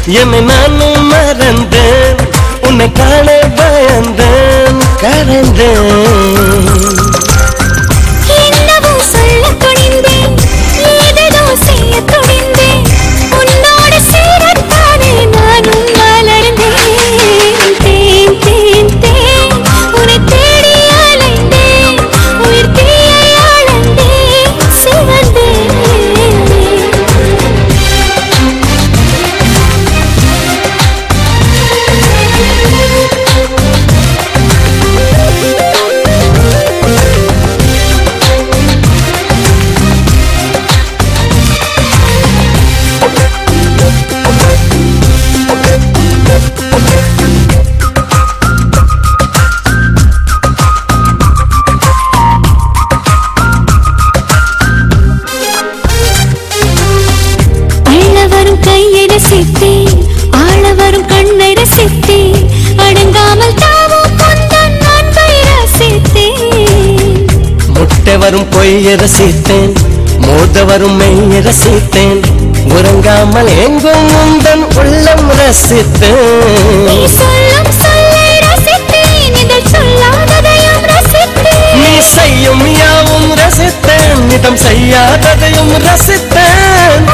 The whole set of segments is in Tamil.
என்னை நானும் மறந்தேன், உன்னை காண பயந்தேன், கரைந்தேன். என்னவோ சொல்ல துணிந்தேன், ஏதேதோ செய்ய துணிந்தேன், உன்னோடு சேரத்தானே நானும் மலர்ந்தேன். தேன் தேன் தேன் உன்னை தேடி அலைந்தேன், உயிர் தீயை அளந்தேன், சிவந்தேன். கையை ரசித்தேன், ஆள வரும் கண்ணை ரசித்தேன், அடங்காமல் தாவும் கொண்டன் அன்பை ரசித்தேன். முட்டை வரும் பொய்யை ரசித்தேன், மோத வரும் மெய்யை ரசித்தேன், உறங்காமல் எங்கும் உந்தன் உள்ளம் ரசித்தேன். நீ சொல்லும் சொல்லை ரசித்தேன், இதில் சொல்லாததையும் ரசித்தேன். நீ செய்யும் யாவும் ரசித்தேன், நிதம் செய்யாததையும் ரசித்தேன்.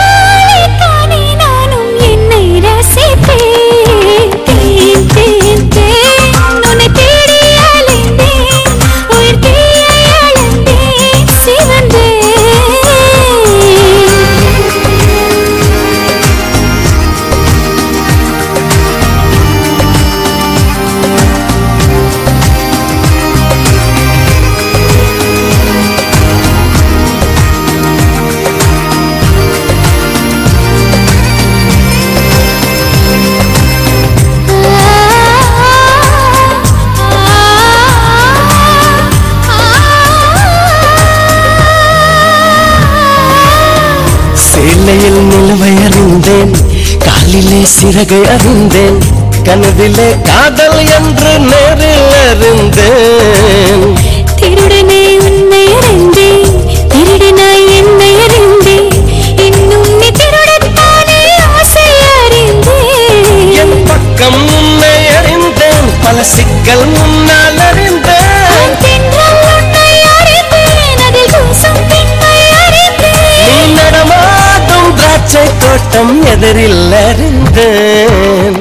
சேலையில் நிலவை அறிந்தேன், காலிலே சிறகை அறிந்தேன், கனவிலே காதல் என்று நேரில் அறிந்தேன். திருடனே உன்னை அறிந்தேன், திருடனாய் என்னை அறிந்தேன், இன்னும் நீ திருடத்தானே ஆசை அறிந்தேன். என் பக்கம் உன்னை அறிந்தேன், பல சிக்கல் முன்னால் அறிந்தேன். தோட்டம் எதிரில் அறிந்தேன்.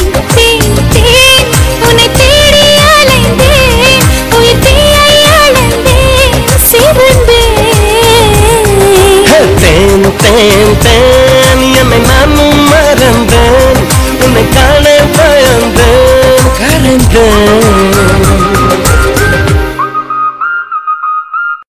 உன்னை தேடி அலைந்தேன், உயிர் தீயை அளந்தேன், சிவந்தேன். தேன் தேன் தேன் என்னை நானும் மறந்தேன், உன்னை காண பயந்தேன், கரைந்தேன்.